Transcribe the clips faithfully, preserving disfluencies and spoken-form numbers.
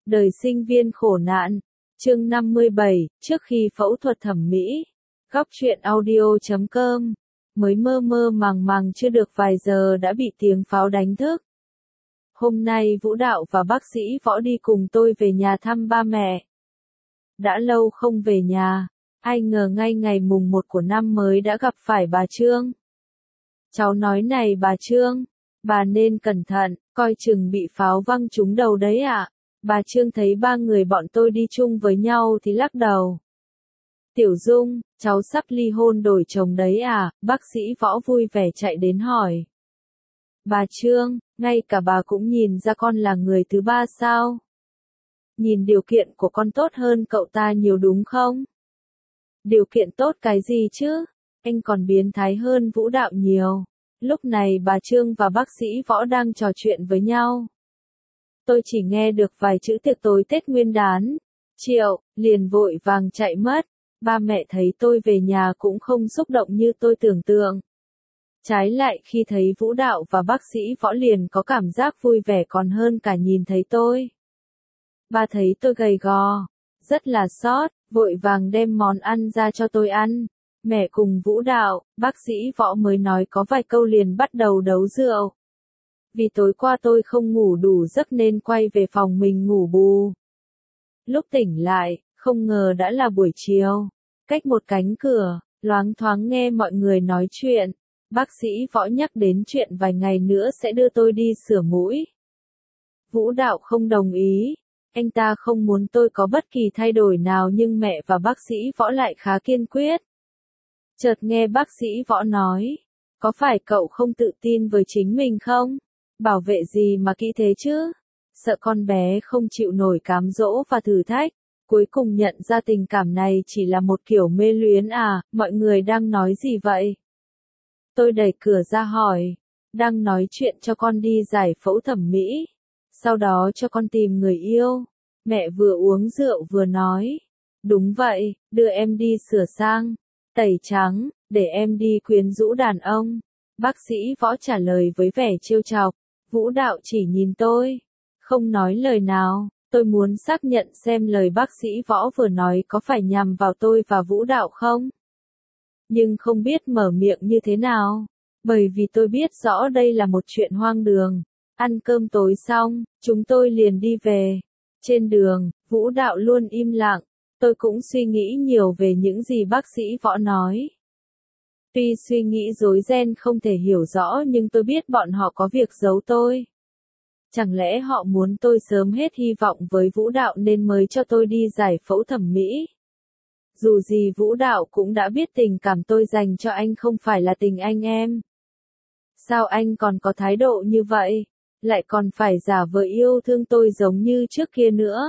Đời sinh viên khổ nạn. Chương năm mươi bảy, trước khi phẫu thuật thẩm mỹ. Góc truyện audio chấm com. Mới mơ mơ màng màng chưa được vài giờ đã bị tiếng pháo đánh thức. Hôm nay Vũ Đạo và bác sĩ Võ đi cùng tôi về nhà thăm ba mẹ. Đã lâu không về nhà, ai ngờ ngay ngày mùng một của năm mới đã gặp phải bà Trương. Cháu nói này bà Trương, bà nên cẩn thận, coi chừng bị pháo văng trúng đầu đấy ạ. Bà Trương thấy ba người bọn tôi đi chung với nhau thì lắc đầu. Tiểu Dung, cháu sắp ly hôn đổi chồng đấy à? Bác sĩ Võ vui vẻ chạy đến hỏi. Bà Trương, ngay cả bà cũng nhìn ra con là người thứ ba sao? Nhìn điều kiện của con tốt hơn cậu ta nhiều đúng không? Điều kiện tốt cái gì chứ? Anh còn biến thái hơn Vũ Đạo nhiều. Lúc này bà Trương và bác sĩ Võ đang trò chuyện với nhau. Tôi chỉ nghe được vài chữ tiệc tối Tết Nguyên đán. Triệu, liền vội vàng chạy mất. Ba mẹ thấy tôi về nhà cũng không xúc động như tôi tưởng tượng. Trái lại khi thấy Vũ Đạo và bác sĩ Võ liền có cảm giác vui vẻ còn hơn cả nhìn thấy tôi. Ba thấy tôi gầy gò, rất là xót, vội vàng đem món ăn ra cho tôi ăn. Mẹ cùng Vũ Đạo, bác sĩ Võ mới nói có vài câu liền bắt đầu đấu rượu. Vì tối qua tôi không ngủ đủ giấc nên quay về phòng mình ngủ bù. Lúc tỉnh lại, không ngờ đã là buổi chiều. Cách một cánh cửa, loáng thoáng nghe mọi người nói chuyện. Bác sĩ Võ nhắc đến chuyện vài ngày nữa sẽ đưa tôi đi sửa mũi. Vũ Đạo không đồng ý. Anh ta không muốn tôi có bất kỳ thay đổi nào nhưng mẹ và bác sĩ Võ lại khá kiên quyết. Chợt nghe bác sĩ Võ nói. Có phải cậu không tự tin với chính mình không? Bảo vệ gì mà kỹ thế chứ? Sợ con bé không chịu nổi cám dỗ và thử thách. Cuối cùng nhận ra tình cảm này chỉ là một kiểu mê luyến à, mọi người đang nói gì vậy? Tôi đẩy cửa ra hỏi. Đang nói chuyện cho con đi giải phẫu thẩm mỹ. Sau đó cho con tìm người yêu. Mẹ vừa uống rượu vừa nói. Đúng vậy, đưa em đi sửa sang, tẩy trắng, để em đi quyến rũ đàn ông. Bác sĩ Võ trả lời với vẻ trêu chọc. Vũ Đạo chỉ nhìn tôi, không nói lời nào. Tôi muốn xác nhận xem lời bác sĩ Võ vừa nói có phải nhằm vào tôi và Vũ Đạo không? Nhưng không biết mở miệng như thế nào. Bởi vì tôi biết rõ đây là một chuyện hoang đường. Ăn cơm tối xong, chúng tôi liền đi về. Trên đường, Vũ Đạo luôn im lặng. Tôi cũng suy nghĩ nhiều về những gì bác sĩ Võ nói. Tuy suy nghĩ rối ren không thể hiểu rõ nhưng tôi biết bọn họ có việc giấu tôi. Chẳng lẽ họ muốn tôi sớm hết hy vọng với Vũ Đạo nên mới cho tôi đi giải phẫu thẩm mỹ? Dù gì Vũ Đạo cũng đã biết tình cảm tôi dành cho anh không phải là tình anh em. Sao anh còn có thái độ như vậy? Lại còn phải giả vờ yêu thương tôi giống như trước kia nữa?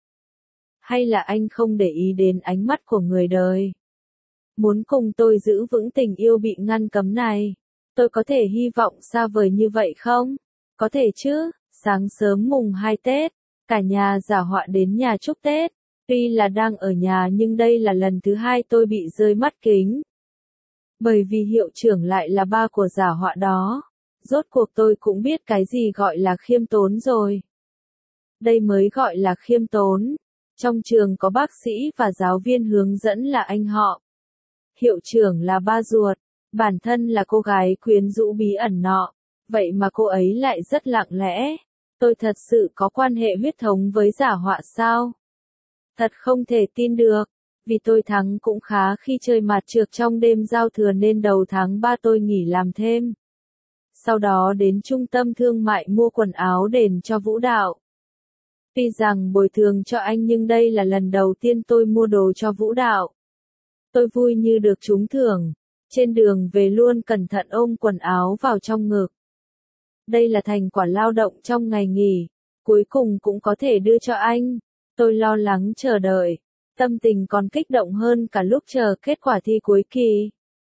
Hay là anh không để ý đến ánh mắt của người đời? Muốn cùng tôi giữ vững tình yêu bị ngăn cấm này? Tôi có thể hy vọng xa vời như vậy không? Có thể chứ. Sáng sớm mùng hai Tết, cả nhà giả họa đến nhà chúc Tết. Tuy là đang ở nhà nhưng đây là lần thứ hai tôi bị rơi mắt kính. Bởi vì hiệu trưởng lại là ba của giả họa đó. Rốt cuộc tôi cũng biết cái gì gọi là khiêm tốn rồi. Đây mới gọi là khiêm tốn. Trong trường có bác sĩ và giáo viên hướng dẫn là anh họ. Hiệu trưởng là ba ruột. Bản thân là cô gái quyến rũ bí ẩn nọ. Vậy mà cô ấy lại rất lặng lẽ. Tôi thật sự có quan hệ huyết thống với giả họa sao? Thật không thể tin được. Vì tôi thắng cũng khá khi chơi mặt trược trong đêm giao thừa nên đầu tháng ba tôi nghỉ làm thêm. Sau đó đến trung tâm thương mại mua quần áo đền cho Vũ Đạo. Tuy rằng bồi thường cho anh nhưng đây là lần đầu tiên tôi mua đồ cho Vũ Đạo. Tôi vui như được trúng thưởng. Trên đường về luôn cẩn thận ôm quần áo vào trong ngực. Đây là thành quả lao động trong ngày nghỉ. Cuối cùng cũng có thể đưa cho anh. Tôi lo lắng chờ đợi. Tâm tình còn kích động hơn cả lúc chờ kết quả thi cuối kỳ.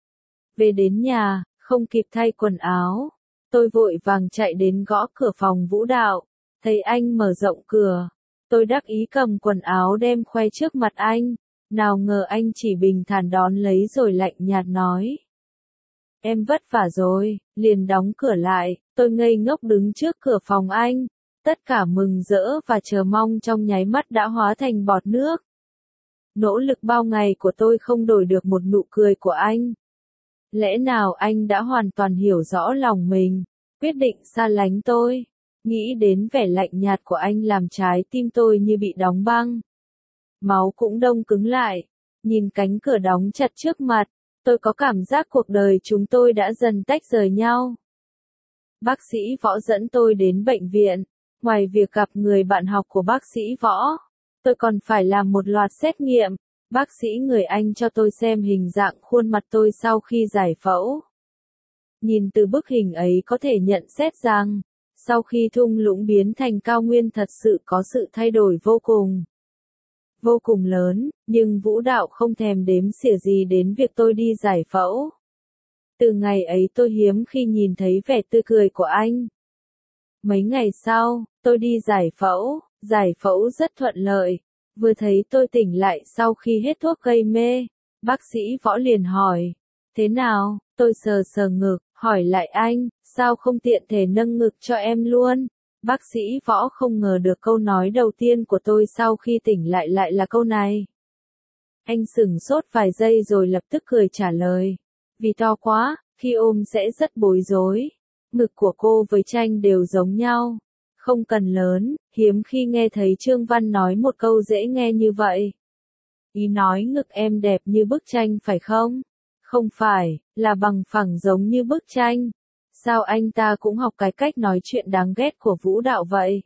Về đến nhà, không kịp thay quần áo. Tôi vội vàng chạy đến gõ cửa phòng Vũ Đạo. Thấy anh mở rộng cửa. Tôi đắc ý cầm quần áo đem khoe trước mặt anh. Nào ngờ anh chỉ bình thản đón lấy rồi lạnh nhạt nói. Em vất vả rồi, liền đóng cửa lại. Tôi ngây ngốc đứng trước cửa phòng anh. Tất cả mừng rỡ và chờ mong trong nháy mắt đã hóa thành bọt nước. Nỗ lực bao ngày của tôi không đổi được một nụ cười của anh. Lẽ nào anh đã hoàn toàn hiểu rõ lòng mình, quyết định xa lánh tôi? Nghĩ đến vẻ lạnh nhạt của anh làm trái tim tôi như bị đóng băng. Máu cũng đông cứng lại. Nhìn cánh cửa đóng chặt trước mặt, tôi có cảm giác cuộc đời chúng tôi đã dần tách rời nhau. Bác sĩ Võ dẫn tôi đến bệnh viện. Ngoài việc gặp người bạn học của bác sĩ Võ, tôi còn phải làm một loạt xét nghiệm. Bác sĩ người Anh cho tôi xem hình dạng khuôn mặt tôi sau khi giải phẫu. Nhìn từ bức hình ấy có thể nhận xét rằng, sau khi thung lũng biến thành cao nguyên thật sự có sự thay đổi vô cùng. Vô cùng lớn, nhưng Vũ Đạo không thèm đếm xỉa gì đến việc tôi đi giải phẫu. Từ ngày ấy tôi hiếm khi nhìn thấy vẻ tươi cười của anh. Mấy ngày sau, tôi đi giải phẫu, giải phẫu rất thuận lợi. Vừa thấy tôi tỉnh lại sau khi hết thuốc gây mê, bác sĩ Võ liền hỏi, thế nào? Tôi sờ sờ ngực, hỏi lại anh, sao không tiện thể nâng ngực cho em luôn? Bác sĩ Võ không ngờ được câu nói đầu tiên của tôi sau khi tỉnh lại lại là câu này. Anh sửng sốt vài giây rồi lập tức cười trả lời, vì to quá, khi ôm sẽ rất bối rối. Ngực của cô với Tranh đều giống nhau. Không cần lớn, hiếm khi nghe thấy Trương Văn nói một câu dễ nghe như vậy. Ý nói ngực em đẹp như bức tranh phải không? Không phải, là bằng phẳng giống như bức tranh. Sao anh ta cũng học cái cách nói chuyện đáng ghét của Vũ Đạo vậy?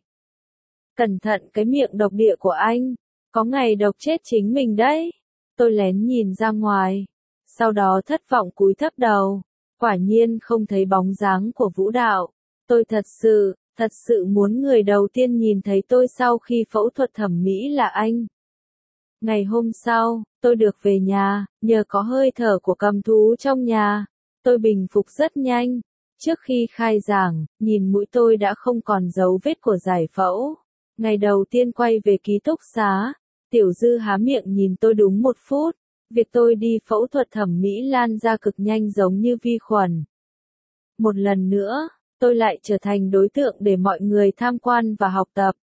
Cẩn thận cái miệng độc địa của anh, có ngày độc chết chính mình đấy. Tôi lén nhìn ra ngoài, sau đó thất vọng cúi thấp đầu. Quả nhiên không thấy bóng dáng của Vũ Đạo. Tôi thật sự, thật sự muốn người đầu tiên nhìn thấy tôi sau khi phẫu thuật thẩm mỹ là anh. Ngày hôm sau, tôi được về nhà, nhờ có hơi thở của cầm thú trong nhà. Tôi bình phục rất nhanh. Trước khi khai giảng, nhìn mũi tôi đã không còn dấu vết của giải phẫu. Ngày đầu tiên quay về ký túc xá, Tiểu Dư há miệng nhìn tôi đúng một phút. Việc tôi đi phẫu thuật thẩm mỹ lan ra cực nhanh giống như vi khuẩn. Một lần nữa, tôi lại trở thành đối tượng để mọi người tham quan và học tập.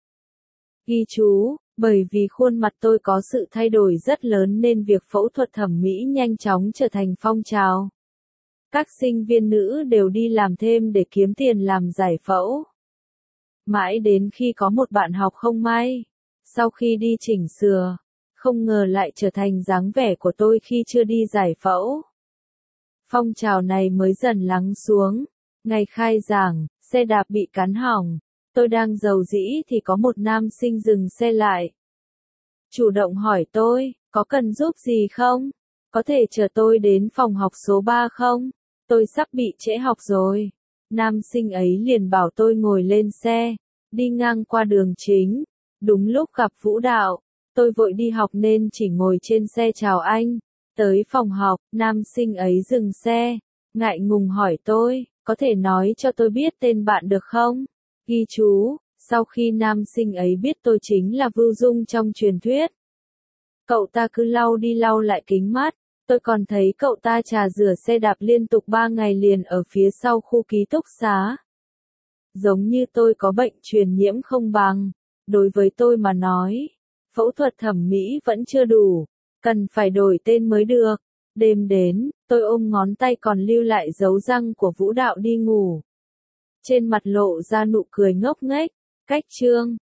Ghi chú, bởi vì khuôn mặt tôi có sự thay đổi rất lớn nên việc phẫu thuật thẩm mỹ nhanh chóng trở thành phong trào. Các sinh viên nữ đều đi làm thêm để kiếm tiền làm giải phẫu. Mãi đến khi có một bạn học không may, sau khi đi chỉnh sửa, không ngờ lại trở thành dáng vẻ của tôi khi chưa đi giải phẫu. Phong trào này mới dần lắng xuống. Ngày khai giảng, xe đạp bị cắn hỏng. Tôi đang rầu rĩ thì có một nam sinh dừng xe lại. Chủ động hỏi tôi, có cần giúp gì không? Có thể chở tôi đến phòng học số ba không? Tôi sắp bị trễ học rồi. Nam sinh ấy liền bảo tôi ngồi lên xe, đi ngang qua đường chính. Đúng lúc gặp Vũ Đạo. Tôi vội đi học nên chỉ ngồi trên xe chào anh. Tới phòng học, nam sinh ấy dừng xe, ngại ngùng hỏi tôi, có thể nói cho tôi biết tên bạn được không? Ghi chú, sau khi nam sinh ấy biết tôi chính là Vưu Dung trong truyền thuyết. Cậu ta cứ lau đi lau lại kính mắt, tôi còn thấy cậu ta trà rửa xe đạp liên tục ba ngày liền ở phía sau khu ký túc xá. Giống như tôi có bệnh truyền nhiễm không bằng. Đối với tôi mà nói, phẫu thuật thẩm mỹ vẫn chưa đủ, cần phải đổi tên mới được. Đêm đến, tôi ôm ngón tay còn lưu lại dấu răng của Vũ Đạo đi ngủ. Trên mặt lộ ra nụ cười ngốc nghếch. Cách chương